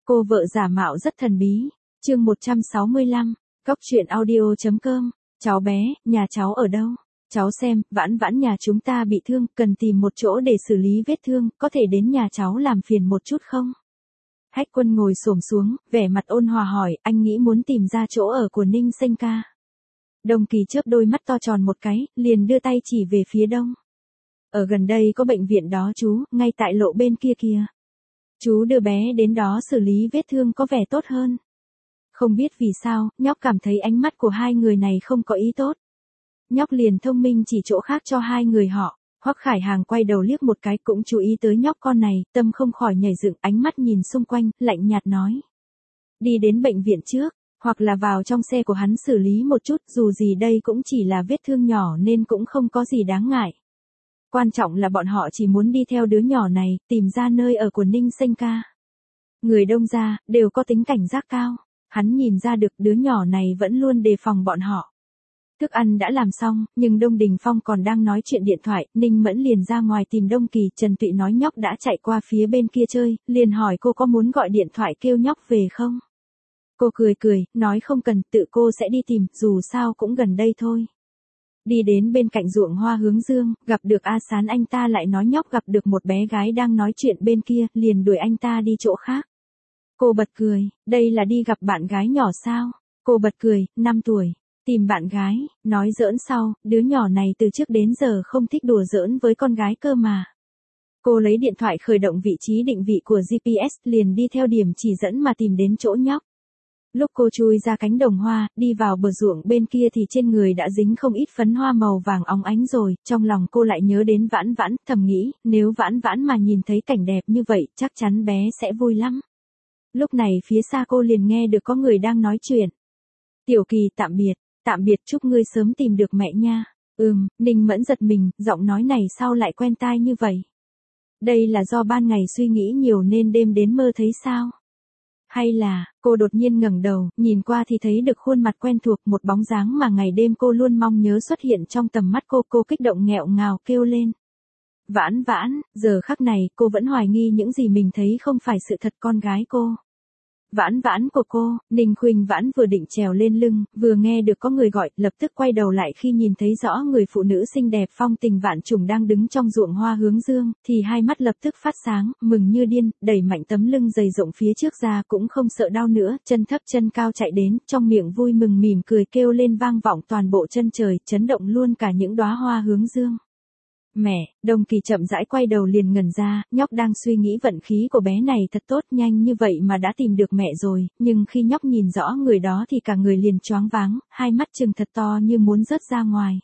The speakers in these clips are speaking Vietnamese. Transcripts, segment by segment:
Cô vợ giả mạo rất thần bí. Chương 165, Cóc truyện audio.com. Cháu bé, nhà cháu ở đâu? Cháu xem, Vãn Vãn nhà chúng ta bị thương, cần tìm một chỗ để xử lý vết thương, có thể đến nhà cháu làm phiền một chút không? Hách Quân ngồi xổm xuống, vẻ mặt ôn hòa hỏi, anh nghĩ muốn tìm ra chỗ ở của Ninh Xanh ca. Đồng Kỳ chớp đôi mắt to tròn một cái, liền đưa tay chỉ về phía đông. Ở gần đây có bệnh viện đó chú, ngay tại lộ bên kia kìa. Chú đưa bé đến đó xử lý vết thương có vẻ tốt hơn. Không biết vì sao, nhóc cảm thấy ánh mắt của hai người này không có ý tốt. Nhóc liền thông minh chỉ chỗ khác cho hai người họ. Hoắc Khải Hàng quay đầu liếc một cái cũng chú ý tới nhóc con này, tâm không khỏi nhảy dựng, ánh mắt nhìn xung quanh, lạnh nhạt nói. Đi đến bệnh viện trước, hoặc là vào trong xe của hắn xử lý một chút, dù gì đây cũng chỉ là vết thương nhỏ nên cũng không có gì đáng ngại. Quan trọng là bọn họ chỉ muốn đi theo đứa nhỏ này, tìm ra nơi ở của Ninh Xanh ca. Người Đông gia đều có tính cảnh giác cao. Hắn nhìn ra được đứa nhỏ này vẫn luôn đề phòng bọn họ. Thức ăn đã làm xong, nhưng Đông Đình Phong còn đang nói chuyện điện thoại, Ninh Mẫn liền ra ngoài tìm Đông Kỳ, Trần Tụy nói nhóc đã chạy qua phía bên kia chơi, liền hỏi cô có muốn gọi điện thoại kêu nhóc về không? Cô cười cười, nói không cần, tự cô sẽ đi tìm, dù sao cũng gần đây thôi. Đi đến bên cạnh ruộng hoa hướng dương, gặp được A Sán, anh ta lại nói nhóc gặp được một bé gái đang nói chuyện bên kia, liền đuổi anh ta đi chỗ khác. Cô bật cười, đây là đi gặp bạn gái nhỏ sao? Cô bật cười, 5 tuổi, tìm bạn gái, nói giỡn sau, đứa nhỏ này từ trước đến giờ không thích đùa giỡn với con gái cơ mà. Cô lấy điện thoại khởi động vị trí định vị của GPS, liền đi theo điểm chỉ dẫn mà tìm đến chỗ nhóc. Lúc cô chui ra cánh đồng hoa, đi vào bờ ruộng bên kia thì trên người đã dính không ít phấn hoa màu vàng óng ánh rồi, trong lòng cô lại nhớ đến Vãn Vãn, thầm nghĩ, nếu Vãn Vãn mà nhìn thấy cảnh đẹp như vậy, chắc chắn bé sẽ vui lắm. Lúc này phía xa cô liền nghe được có người đang nói chuyện. Tiểu Kỳ, tạm biệt, chúc ngươi sớm tìm được mẹ nha. Ninh Mẫn giật mình, giọng nói này sao lại quen tai như vậy? Đây là do ban ngày suy nghĩ nhiều nên đêm đến mơ thấy sao? Hay là, cô đột nhiên ngẩng đầu, nhìn qua thì thấy được khuôn mặt quen thuộc, một bóng dáng mà ngày đêm cô luôn mong nhớ xuất hiện trong tầm mắt cô kích động nghẹo ngào kêu lên. Vãn Vãn, giờ khắc này cô vẫn hoài nghi những gì mình thấy không phải sự thật, con gái cô. Vãn Vãn của cô. Ninh Khuynh Vãn vừa định trèo lên lưng, vừa nghe được có người gọi, lập tức quay đầu lại khi nhìn thấy rõ người phụ nữ xinh đẹp phong tình vạn trùng đang đứng trong ruộng hoa hướng dương, thì hai mắt lập tức phát sáng, mừng như điên, đẩy mạnh tấm lưng dày rộng phía trước ra cũng không sợ đau nữa, chân thấp chân cao chạy đến, trong miệng vui mừng mỉm cười kêu lên vang vọng toàn bộ chân trời, chấn động luôn cả những đóa hoa hướng dương. Mẹ, Đồng Kỳ chậm rãi quay đầu liền ngẩn ra, nhóc đang suy nghĩ vận khí của bé này thật tốt, nhanh như vậy mà đã tìm được mẹ rồi, nhưng khi nhóc nhìn rõ người đó thì cả người liền choáng váng, hai mắt trừng thật to như muốn rớt ra ngoài.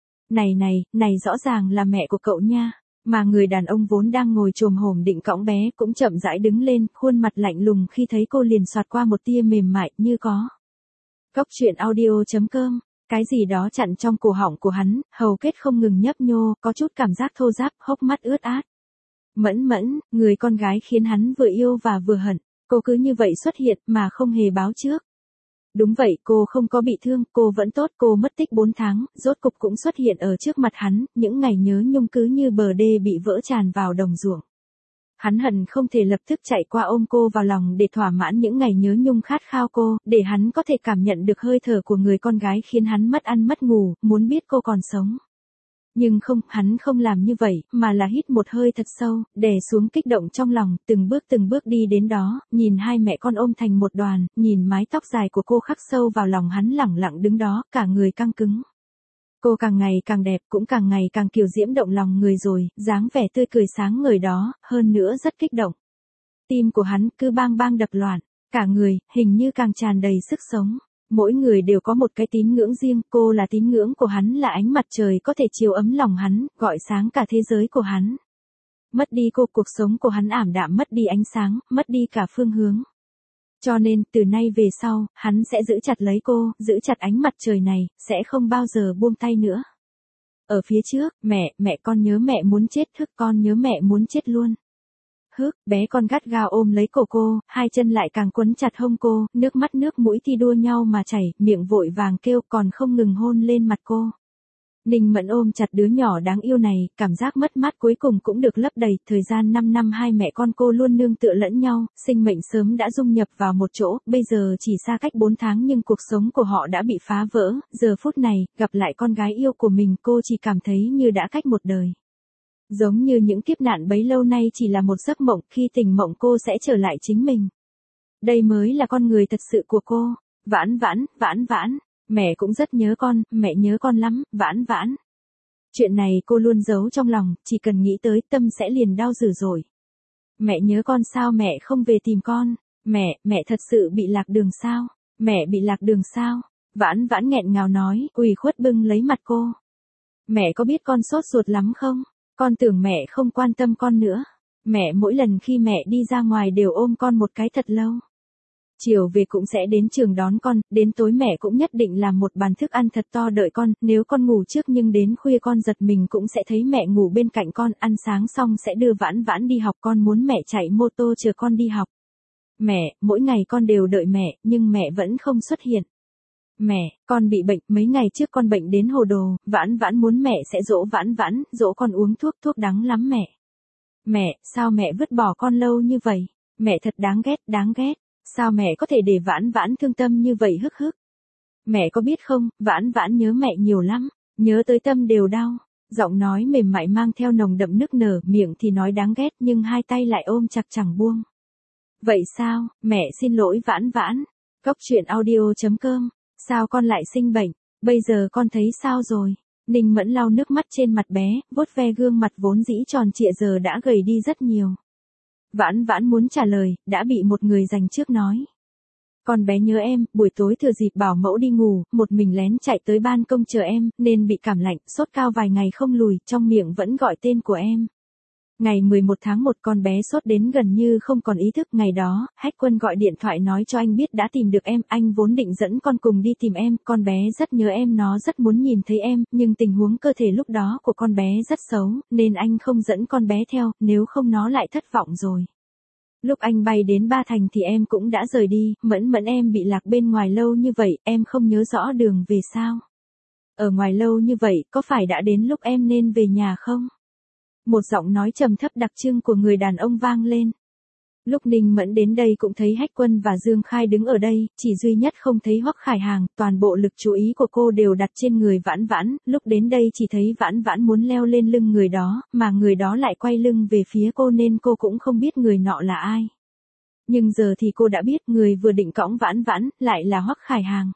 Này rõ ràng là mẹ của cậu nha. Mà người đàn ông vốn đang ngồi chồm hổm định cõng bé cũng chậm rãi đứng lên, khuôn mặt lạnh lùng khi thấy cô liền xoạt qua một tia mềm mại như có. Cóc truyện audio.com. Cái gì đó chặn trong cổ họng của hắn, hầu kết không ngừng nhấp nhô, có chút cảm giác thô ráp, hốc mắt ướt át. Mẫn, người con gái khiến hắn vừa yêu và vừa hận, cô cứ như vậy xuất hiện mà không hề báo trước. Đúng vậy, cô không có bị thương, cô vẫn tốt, cô mất tích 4 tháng, rốt cục cũng xuất hiện ở trước mặt hắn, những ngày nhớ nhung cứ như bờ đê bị vỡ tràn vào đồng ruộng. Hắn hận không thể lập tức chạy qua ôm cô vào lòng để thỏa mãn những ngày nhớ nhung khát khao cô, để hắn có thể cảm nhận được hơi thở của người con gái khiến hắn mất ăn mất ngủ, muốn biết cô còn sống. Nhưng không, hắn không làm như vậy, mà là hít một hơi thật sâu, đè xuống kích động trong lòng, từng bước đi đến đó, nhìn hai mẹ con ôm thành một đoàn, nhìn mái tóc dài của cô khắc sâu vào lòng hắn, lẳng lặng đứng đó, cả người căng cứng. Cô càng ngày càng đẹp, cũng càng ngày càng kiều diễm động lòng người rồi, dáng vẻ tươi cười sáng ngời đó, hơn nữa rất kích động. Tim của hắn cứ bang bang đập loạn, cả người, hình như càng tràn đầy sức sống. Mỗi người đều có một cái tín ngưỡng riêng, cô là tín ngưỡng của hắn, là ánh mặt trời có thể chiếu ấm lòng hắn, gọi sáng cả thế giới của hắn. Mất đi cô, cuộc sống của hắn ảm đạm, mất đi ánh sáng, mất đi cả phương hướng. Cho nên, từ nay về sau, hắn sẽ giữ chặt lấy cô, giữ chặt ánh mặt trời này, sẽ không bao giờ buông tay nữa. Ở phía trước, mẹ con nhớ mẹ muốn chết, con nhớ mẹ muốn chết luôn. Bé con gắt gao ôm lấy cổ cô, hai chân lại càng quấn chặt hông cô, nước mắt nước mũi thi đua nhau mà chảy, miệng vội vàng kêu còn không ngừng hôn lên mặt cô. Ninh Mẫn ôm chặt đứa nhỏ đáng yêu này, cảm giác mất mát cuối cùng cũng được lấp đầy, thời gian 5 năm hai mẹ con cô luôn nương tựa lẫn nhau, sinh mệnh sớm đã dung nhập vào một chỗ, bây giờ chỉ xa cách 4 tháng nhưng cuộc sống của họ đã bị phá vỡ, giờ phút này, gặp lại con gái yêu của mình cô chỉ cảm thấy như đã cách một đời. Giống như những kiếp nạn bấy lâu nay chỉ là một giấc mộng, khi tỉnh mộng cô sẽ trở lại chính mình. Đây mới là con người thật sự của cô. Vãn vãn, vãn vãn. Mẹ cũng rất nhớ con, mẹ nhớ con lắm, vãn vãn. Chuyện này cô luôn giấu trong lòng, chỉ cần nghĩ tới tâm sẽ liền đau dữ dội. Mẹ nhớ con sao mẹ không về tìm con? Mẹ thật sự bị lạc đường sao? Mẹ bị lạc đường sao? Vãn vãn nghẹn ngào nói, ủy khuất bưng lấy mặt cô. Mẹ có biết con sốt ruột lắm không? Con tưởng mẹ không quan tâm con nữa. Mẹ mỗi lần khi mẹ đi ra ngoài đều ôm con một cái thật lâu. Chiều về cũng sẽ đến trường đón con, đến tối mẹ cũng nhất định làm một bàn thức ăn thật to đợi con, nếu con ngủ trước nhưng đến khuya con giật mình cũng sẽ thấy mẹ ngủ bên cạnh con, ăn sáng xong sẽ đưa vãn vãn đi học, con muốn mẹ chạy mô tô chờ con đi học. Mẹ, mỗi ngày con đều đợi mẹ, nhưng mẹ vẫn không xuất hiện. Mẹ, con bị bệnh, mấy ngày trước con bệnh đến hồ đồ, vãn vãn muốn mẹ sẽ dỗ vãn vãn, dỗ con uống thuốc đắng lắm mẹ. Mẹ, sao mẹ vứt bỏ con lâu như vậy? Mẹ thật đáng ghét, đáng ghét. Sao mẹ có thể để vãn vãn thương tâm như vậy hức hức? Mẹ có biết không, vãn vãn nhớ mẹ nhiều lắm, nhớ tới tâm đều đau. Giọng nói mềm mại mang theo nồng đậm nức nở, miệng thì nói đáng ghét nhưng hai tay lại ôm chặt chẳng buông. Vậy sao, mẹ xin lỗi vãn vãn. Cốc truyện audio.com, sao con lại sinh bệnh, bây giờ con thấy sao rồi? Ninh Mẫn lau nước mắt trên mặt bé, vuốt ve gương mặt vốn dĩ tròn trịa giờ đã gầy đi rất nhiều. Vãn vãn muốn trả lời, đã bị một người giành trước nói. Con bé nhớ em, buổi tối thừa dịp bảo mẫu đi ngủ, một mình lén chạy tới ban công chờ em, nên bị cảm lạnh, sốt cao vài ngày không lùi, trong miệng vẫn gọi tên của em. Ngày 11 tháng 1 con bé sốt đến gần như không còn ý thức, ngày đó, Hách Quân gọi điện thoại nói cho anh biết đã tìm được em, anh vốn định dẫn con cùng đi tìm em, con bé rất nhớ em, nó rất muốn nhìn thấy em, nhưng tình huống cơ thể lúc đó của con bé rất xấu, nên anh không dẫn con bé theo, nếu không nó lại thất vọng rồi. Lúc anh bay đến Ba Thành thì em cũng đã rời đi, Mẫn Mẫn em bị lạc bên ngoài lâu như vậy, em không nhớ rõ đường về sao? Ở ngoài lâu như vậy, có phải đã đến lúc em nên về nhà không? Một giọng nói trầm thấp đặc trưng của người đàn ông vang lên. Lúc Ninh Mẫn đến đây cũng thấy Hách Quân và Dương Khai đứng ở đây, chỉ duy nhất không thấy Hoắc Khải Hàng, toàn bộ lực chú ý của cô đều đặt trên người Vãn Vãn, lúc đến đây chỉ thấy Vãn Vãn muốn leo lên lưng người đó, mà người đó lại quay lưng về phía cô nên cô cũng không biết người nọ là ai. Nhưng giờ thì cô đã biết người vừa định cõng Vãn Vãn, lại là Hoắc Khải Hàng.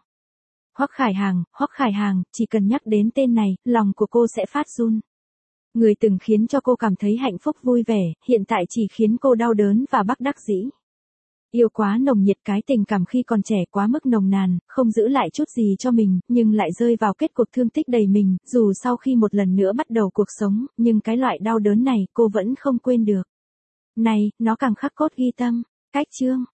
Hoắc Khải Hàng, chỉ cần nhắc đến tên này, lòng của cô sẽ phát run. Người từng khiến cho cô cảm thấy hạnh phúc vui vẻ, hiện tại chỉ khiến cô đau đớn và bất đắc dĩ. Yêu quá nồng nhiệt, cái tình cảm khi còn trẻ quá mức nồng nàn, không giữ lại chút gì cho mình, nhưng lại rơi vào kết cuộc thương tích đầy mình, dù sau khi một lần nữa bắt đầu cuộc sống, nhưng cái loại đau đớn này cô vẫn không quên được. Này, nó càng khắc cốt ghi tâm. Cách chương